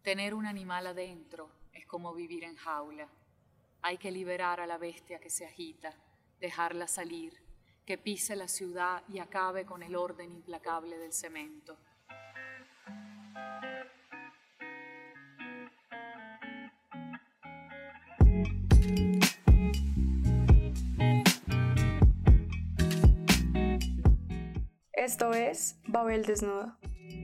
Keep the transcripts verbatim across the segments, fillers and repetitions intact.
Tener un animal adentro es como vivir en jaula. Hay que liberar a la bestia que se agita, dejarla salir, que pise la ciudad y acabe con el orden implacable del cemento. Esto es Babel Desnuda.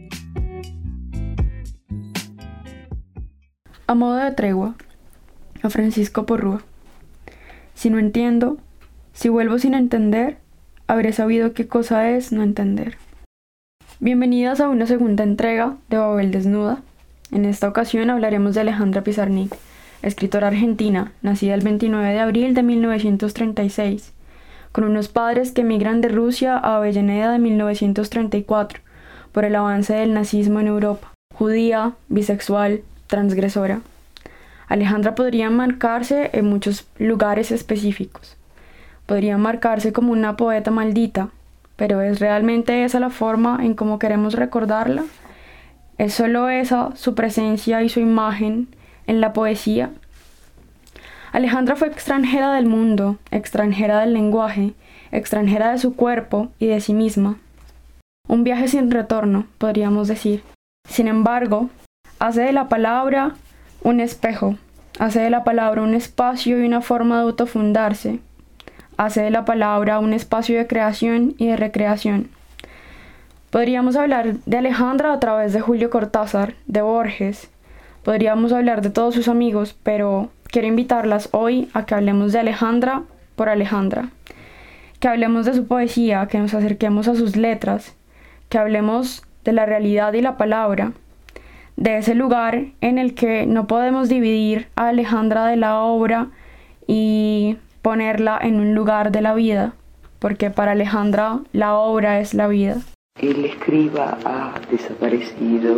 A modo de tregua, a Francisco Porrúa. Si no entiendo, si vuelvo sin entender, habré sabido qué cosa es no entender. Bienvenidas a una segunda entrega de Babel Desnuda. En esta ocasión hablaremos de Alejandra Pizarnik, escritora argentina, nacida el veintinueve de abril de mil novecientos treinta y seis, con unos padres que emigran de Rusia a Avellaneda de mil novecientos treinta y cuatro por el avance del nazismo en Europa. Judía, bisexual, transgresora. Alejandra podría marcarse en muchos lugares específicos. Podría marcarse como una poeta maldita, pero ¿es realmente esa la forma en cómo queremos recordarla? ¿Es solo esa su presencia y su imagen en la poesía? Alejandra fue extranjera del mundo, extranjera del lenguaje, extranjera de su cuerpo y de sí misma. Un viaje sin retorno, podríamos decir. Sin embargo, hace de la palabra un espejo, hace de la palabra un espacio y una forma de autofundarse, hace de la palabra un espacio de creación y de recreación. Podríamos hablar de Alejandra a través de Julio Cortázar, de Borges, podríamos hablar de todos sus amigos, pero quiero invitarlas hoy a que hablemos de Alejandra por Alejandra, que hablemos de su poesía, que nos acerquemos a sus letras, que hablemos de la realidad y la palabra, de ese lugar en el que no podemos dividir a Alejandra de la obra y ponerla en un lugar de la vida, porque para Alejandra la obra es la vida. El escriba ha desaparecido.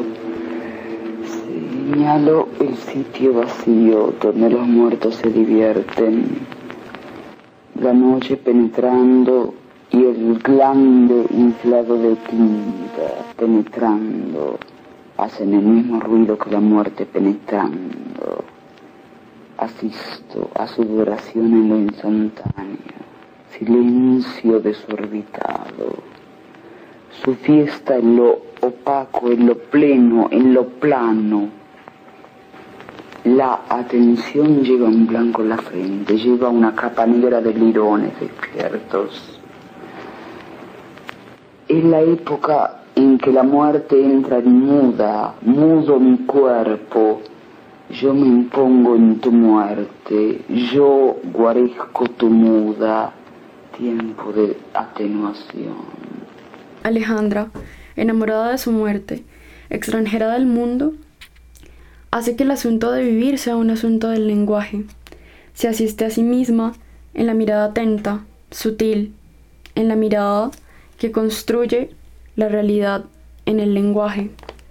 Señalo el sitio vacío donde los muertos se divierten. La noche penetrando y el glande inflado de tinta penetrando hacen el mismo ruido que la muerte penetrando. Asisto a su duración en lo instantáneo, silencio desorbitado. Su fiesta en lo opaco, en lo pleno, en lo plano. La atención lleva un blanco en la frente, lleva una capa negra de lirones despiertos. Es la época en que la muerte entra y muda, mudo mi cuerpo. Yo me impongo en tu muerte, yo guarezco tu muda, tiempo de atenuación. Alejandra, enamorada de su muerte, extranjera del mundo, hace que el asunto de vivir sea un asunto del lenguaje. Se asiste a sí misma en la mirada atenta, sutil, en la mirada que construye la realidad en el lenguaje.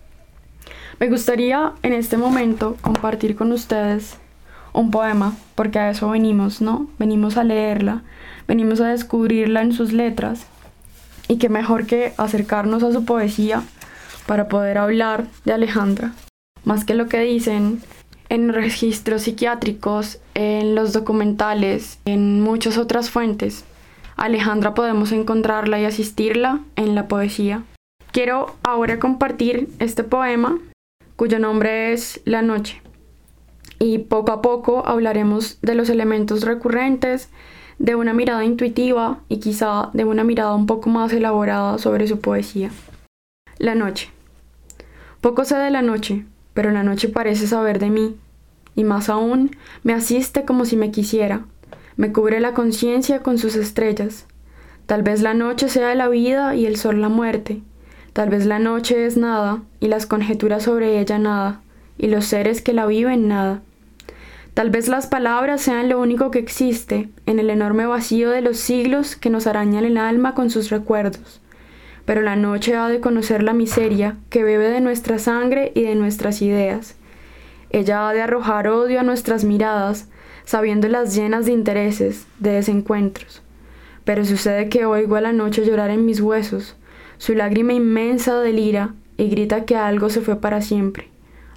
Me gustaría en este momento compartir con ustedes un poema, porque a eso venimos, ¿no? Venimos a leerla, venimos a descubrirla en sus letras, y qué mejor que acercarnos a su poesía para poder hablar de Alejandra. Más que lo que dicen en registros psiquiátricos, en los documentales, en muchas otras fuentes, Alejandra podemos encontrarla y asistirla en la poesía. Quiero ahora compartir este poema, cuyo nombre es La Noche. Y poco a poco hablaremos de los elementos recurrentes, de una mirada intuitiva y quizá de una mirada un poco más elaborada sobre su poesía. La noche. Poco sé de la noche, pero la noche parece saber de mí, y más aún me asiste como si me quisiera, me cubre la conciencia con sus estrellas. Tal vez la noche sea la vida y el sol la muerte, tal vez la noche es nada y las conjeturas sobre ella nada, y los seres que la viven nada. Tal vez las palabras sean lo único que existe en el enorme vacío de los siglos que nos arañan el alma con sus recuerdos. Pero la noche ha de conocer la miseria que bebe de nuestra sangre y de nuestras ideas. Ella ha de arrojar odio a nuestras miradas, sabiéndolas llenas de intereses, de desencuentros. Pero sucede que oigo a la noche llorar en mis huesos, su lágrima inmensa delira y grita que algo se fue para siempre,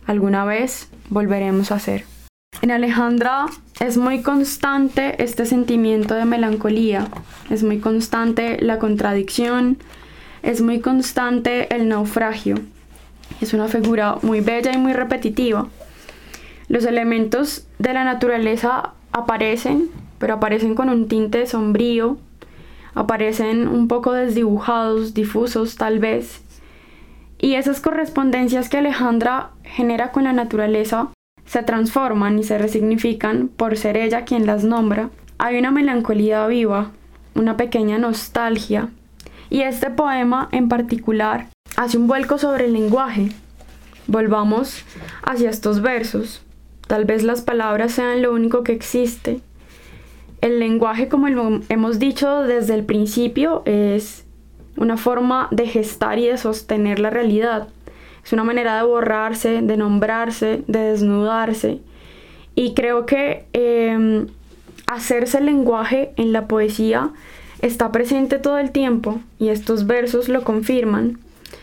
alguna vez volveremos a ser. En Alejandra es muy constante este sentimiento de melancolía, es muy constante la contradicción, es muy constante el naufragio. Es una figura muy bella y muy repetitiva. Los elementos de la naturaleza aparecen, pero aparecen con un tinte sombrío, aparecen un poco desdibujados, difusos tal vez. Y esas correspondencias que Alejandra genera con la naturaleza se transforman y se resignifican por ser ella quien las nombra. Hay una melancolía viva, una pequeña nostalgia, y este poema en particular hace un vuelco sobre el lenguaje. Volvamos hacia estos versos. Tal vez las palabras sean lo único que existe. El lenguaje, como lo hemos dicho desde el principio, es una forma de gestar y de sostener la realidad. Es una manera de borrarse, de nombrarse, de desnudarse. Y creo que eh, hacerse lenguaje en la poesía está presente todo el tiempo, y estos versos lo confirman.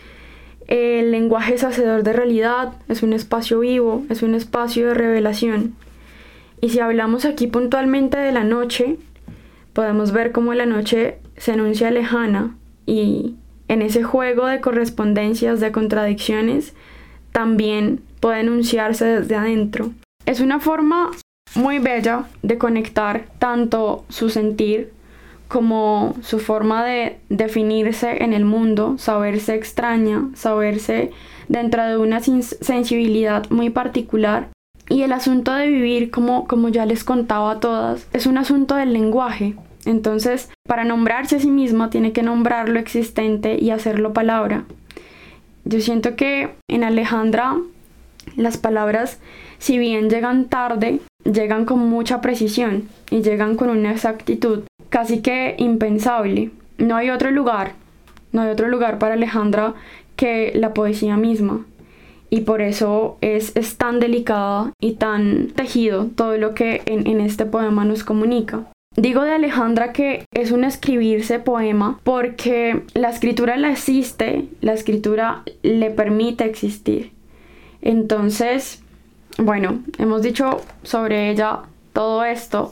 El lenguaje es hacedor de realidad, es un espacio vivo, es un espacio de revelación. Y si hablamos aquí puntualmente de la noche, podemos ver cómo la noche se anuncia lejana, y en ese juego de correspondencias, de contradicciones, también puede enunciarse desde adentro. Es una forma muy bella de conectar tanto su sentir como su forma de definirse en el mundo, saberse extraña, saberse dentro de una sensibilidad muy particular. Y el asunto de vivir, como, como ya les contaba a todas, es un asunto del lenguaje. Entonces, para nombrarse a sí misma, tiene que nombrar lo existente y hacerlo palabra. Yo siento que en Alejandra las palabras, si bien llegan tarde, llegan con mucha precisión y llegan con una exactitud casi que impensable. No hay otro lugar, no hay otro lugar para Alejandra que la poesía misma. Y por eso es, es tan delicada y tan tejido todo lo que en, en este poema nos comunica. Digo de Alejandra que es un escribirse poema porque la escritura la existe, la escritura le permite existir. Entonces, bueno, hemos dicho sobre ella todo esto,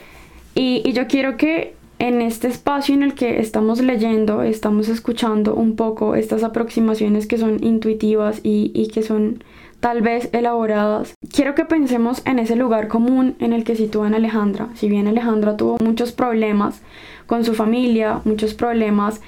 y, y yo quiero que en este espacio en el que estamos leyendo, estamos escuchando un poco estas aproximaciones que son intuitivas y, y que son tal vez elaboradas, quiero que pensemos en ese lugar común en el que sitúan a Alejandra. Si bien Alejandra tuvo muchos problemas con su familia, muchos problemas,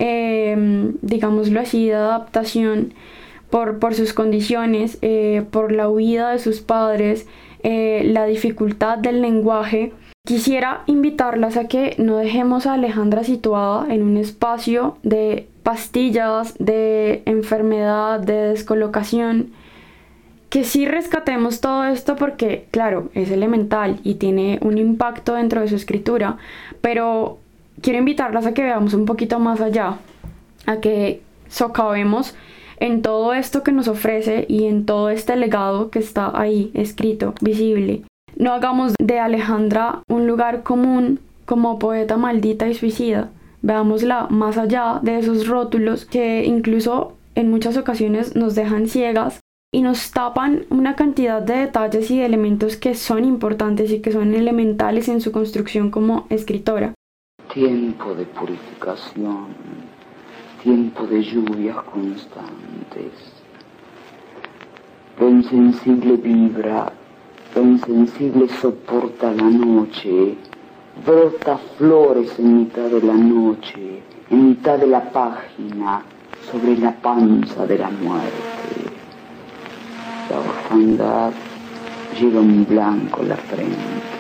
eh, digámoslo así, de adaptación por, por sus condiciones, eh, por la huida de sus padres, eh, la dificultad del lenguaje, quisiera invitarlas a que no dejemos a Alejandra situada en un espacio de pastillas, de enfermedad, de descolocación, que sí rescatemos todo esto porque, claro, es elemental y tiene un impacto dentro de su escritura, pero quiero invitarlas a que veamos un poquito más allá, a que socavemos en todo esto que nos ofrece y en todo este legado que está ahí escrito, visible. No hagamos de Alejandra un lugar común como poeta maldita y suicida. Veámosla más allá de esos rótulos que incluso en muchas ocasiones nos dejan ciegas y nos tapan una cantidad de detalles y de elementos que son importantes y que son elementales en su construcción como escritora. Tiempo de purificación, tiempo de lluvias constantes. Lo insensible vibra, lo insensible soporta la noche, brota flores en mitad de la noche, en mitad de la página, sobre la panza de la muerte. La orfandad lleva un blanco a la frente.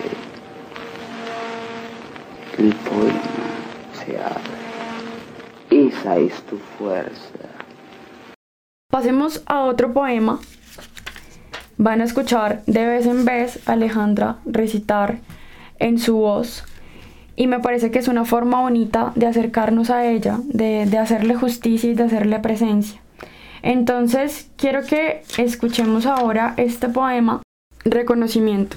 El poema se abre. Esa es tu fuerza. Pasemos a otro poema. Van a escuchar de vez en vez a Alejandra recitar en su voz. Y me parece que es una forma bonita de acercarnos a ella, de, de hacerle justicia y de hacerle presencia. Entonces, quiero que escuchemos ahora este poema, Reconocimiento.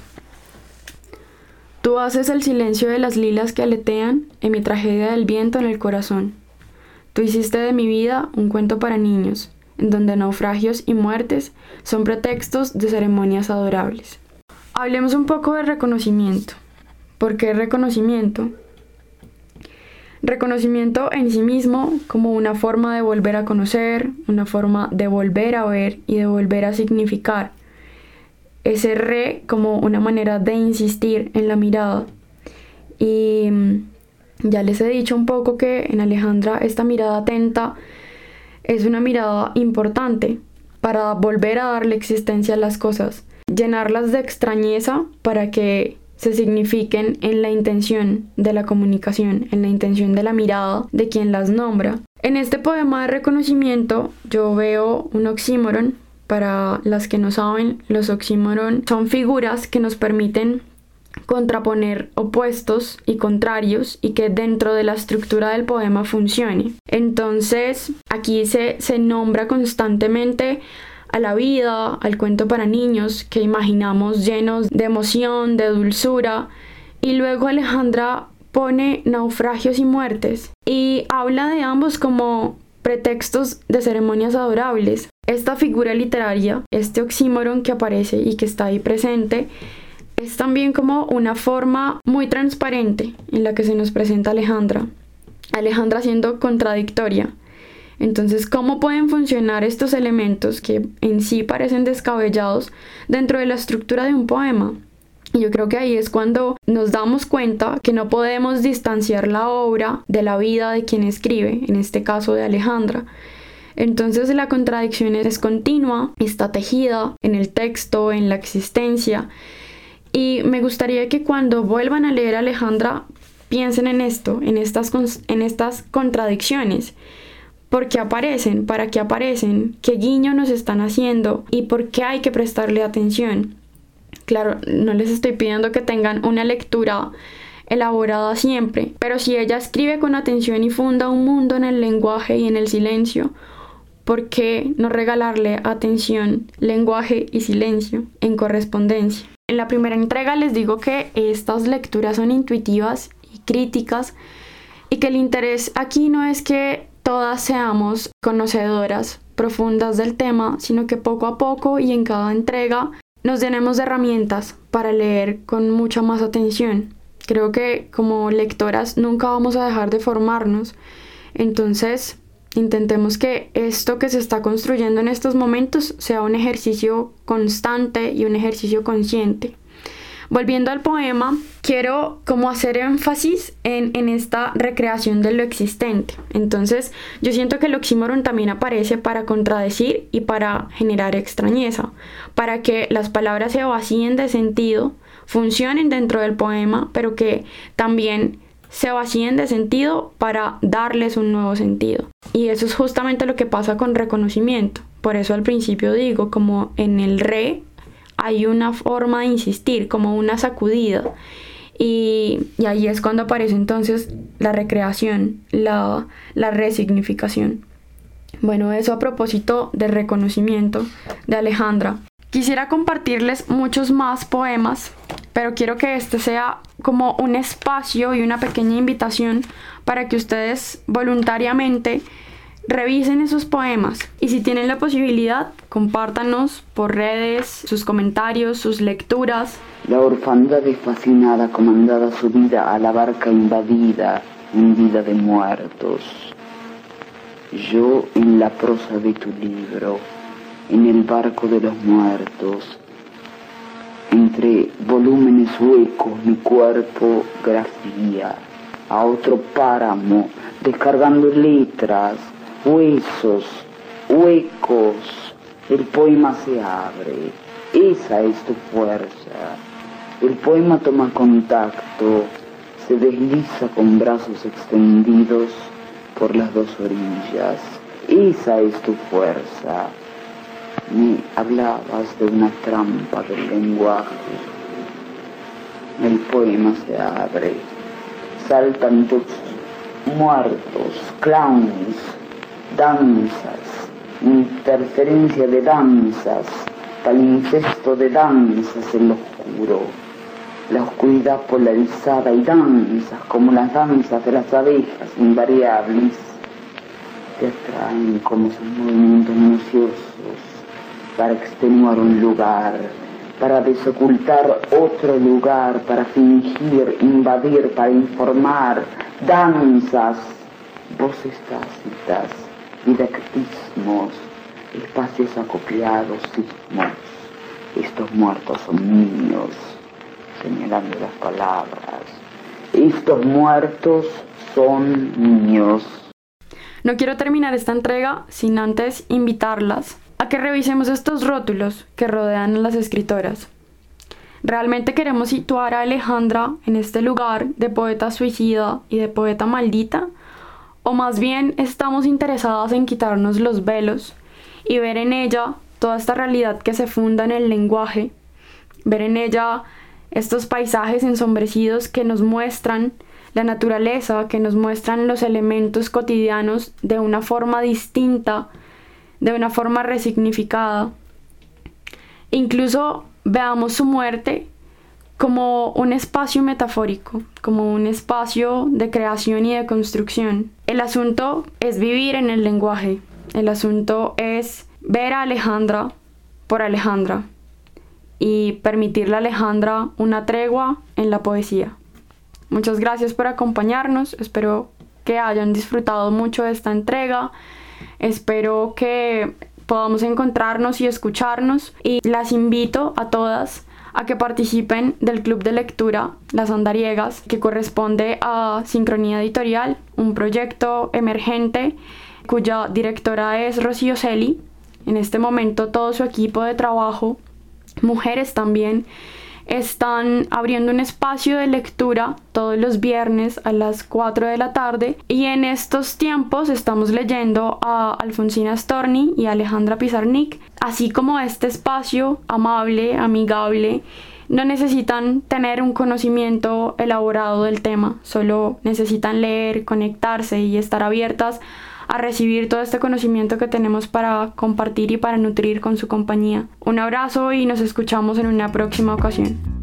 Tú haces el silencio de las lilas que aletean en mi tragedia del viento en el corazón. Tú hiciste de mi vida un cuento para niños, en donde naufragios y muertes son pretextos de ceremonias adorables. Hablemos un poco de reconocimiento. ¿Por qué reconocimiento? Reconocimiento en sí mismo como una forma de volver a conocer, una forma de volver a ver y de volver a significar. Ese re como una manera de insistir en la mirada. Y ya les he dicho un poco que en Alejandra esta mirada atenta es una mirada importante para volver a darle existencia a las cosas, llenarlas de extrañeza para que se signifiquen en la intención de la comunicación, en la intención de la mirada de quien las nombra. En este poema de reconocimiento yo veo un oxímoron. Para las que no saben, los oxímoron son figuras que nos permiten contraponer opuestos y contrarios y que dentro de la estructura del poema funcione. Entonces aquí se, se nombra constantemente a la vida, al cuento para niños que imaginamos llenos de emoción, de dulzura, y luego Alejandra pone naufragios y muertes y habla de ambos como pretextos de ceremonias adorables. Esta figura literaria, este oxímoron que aparece y que está ahí presente, es también como una forma muy transparente en la que se nos presenta Alejandra. Alejandra siendo contradictoria. Entonces, ¿cómo pueden funcionar estos elementos que en sí parecen descabellados dentro de la estructura de un poema? Y yo creo que ahí es cuando nos damos cuenta que no podemos distanciar la obra de la vida de quien escribe, en este caso de Alejandra. Entonces la contradicción es continua, está tejida en el texto, en la existencia. Y me gustaría que cuando vuelvan a leer a Alejandra piensen en esto, en estas, en estas contradicciones. ¿Por qué aparecen? ¿Para qué aparecen? ¿Qué guiño nos están haciendo? ¿Y por qué hay que prestarle atención? Claro, no les estoy pidiendo que tengan una lectura elaborada siempre, pero si ella escribe con atención y funda un mundo en el lenguaje y en el silencio, ¿por qué no regalarle atención, lenguaje y silencio en correspondencia? En la primera entrega les digo que estas lecturas son intuitivas y críticas y que el interés aquí no es que todas seamos conocedoras profundas del tema, sino que poco a poco y en cada entrega nos llenemos de herramientas para leer con mucha más atención. Creo que como lectoras nunca vamos a dejar de formarnos, entonces intentemos que esto que se está construyendo en estos momentos sea un ejercicio constante y un ejercicio consciente. Volviendo al poema, quiero como hacer énfasis en, en esta recreación de lo existente. Entonces, yo siento que el oxímoron también aparece para contradecir y para generar extrañeza, para que las palabras se vacíen de sentido, funcionen dentro del poema, pero que también se vacíen de sentido para darles un nuevo sentido. Y eso es justamente lo que pasa con reconocimiento. Por eso al principio digo, como en el re hay una forma de insistir, como una sacudida. Y, y ahí es cuando aparece entonces la recreación, la, la resignificación. Bueno, eso a propósito de reconocimiento de Alejandra. Quisiera compartirles muchos más poemas, pero quiero que este sea como un espacio y una pequeña invitación para que ustedes voluntariamente revisen esos poemas y si tienen la posibilidad, compártanos por redes sus comentarios, sus lecturas. La orfandad es fascinada, comandada subida a la barca invadida, hundida de muertos. Yo en la prosa de tu libro, en el barco de los muertos, entre volúmenes huecos mi cuerpo grafía, a otro páramo, descargando letras, huesos, huecos, el poema se abre, esa es tu fuerza. El poema toma contacto, se desliza con brazos extendidos por las dos orillas, esa es tu fuerza. Me hablabas de una trampa del lenguaje, el poema se abre, saltan tus muertos, clowns, danzas, interferencia de danzas, palincesto de danzas en lo oscuro, la oscuridad polarizada y danzas como las danzas de las abejas invariables, te atraen como sus movimientos minuciosos para extenuar un lugar, para desocultar otro lugar, para fingir, invadir, para informar, danzas, voces tácitas, didactismos, espacios acopiados, sismos. Estos muertos son niños, señalando las palabras. Estos muertos son niños. No quiero terminar esta entrega sin antes invitarlas a que revisemos estos rótulos que rodean a las escritoras. ¿Realmente queremos situar a Alejandra en este lugar de poeta suicida y de poeta maldita? ¿O más bien estamos interesadas en quitarnos los velos y ver en ella toda esta realidad que se funda en el lenguaje, ver en ella estos paisajes ensombrecidos que nos muestran la naturaleza, que nos muestran los elementos cotidianos de una forma distinta, de una forma resignificada? Incluso veamos su muerte como un espacio metafórico, como un espacio de creación y de construcción. El asunto es vivir en el lenguaje, el asunto es ver a Alejandra por Alejandra y permitirle a Alejandra una tregua en la poesía. Muchas gracias por acompañarnos, espero que hayan disfrutado mucho de esta entrega, espero que podamos encontrarnos y escucharnos, y las invito a todas a que participen del club de lectura Las Andariegas, que corresponde a Sincronía Editorial, un proyecto emergente cuya directora es Rocío Celi. En este momento todo su equipo de trabajo, mujeres también, están abriendo un espacio de lectura todos los viernes a las cuatro de la tarde, y en estos tiempos estamos leyendo a Alfonsina Storni y a Alejandra Pizarnik. Así como este espacio amable, amigable, no necesitan tener un conocimiento elaborado del tema, solo necesitan leer, conectarse y estar abiertas a recibir todo este conocimiento que tenemos para compartir y para nutrir con su compañía. Un abrazo y nos escuchamos en una próxima ocasión.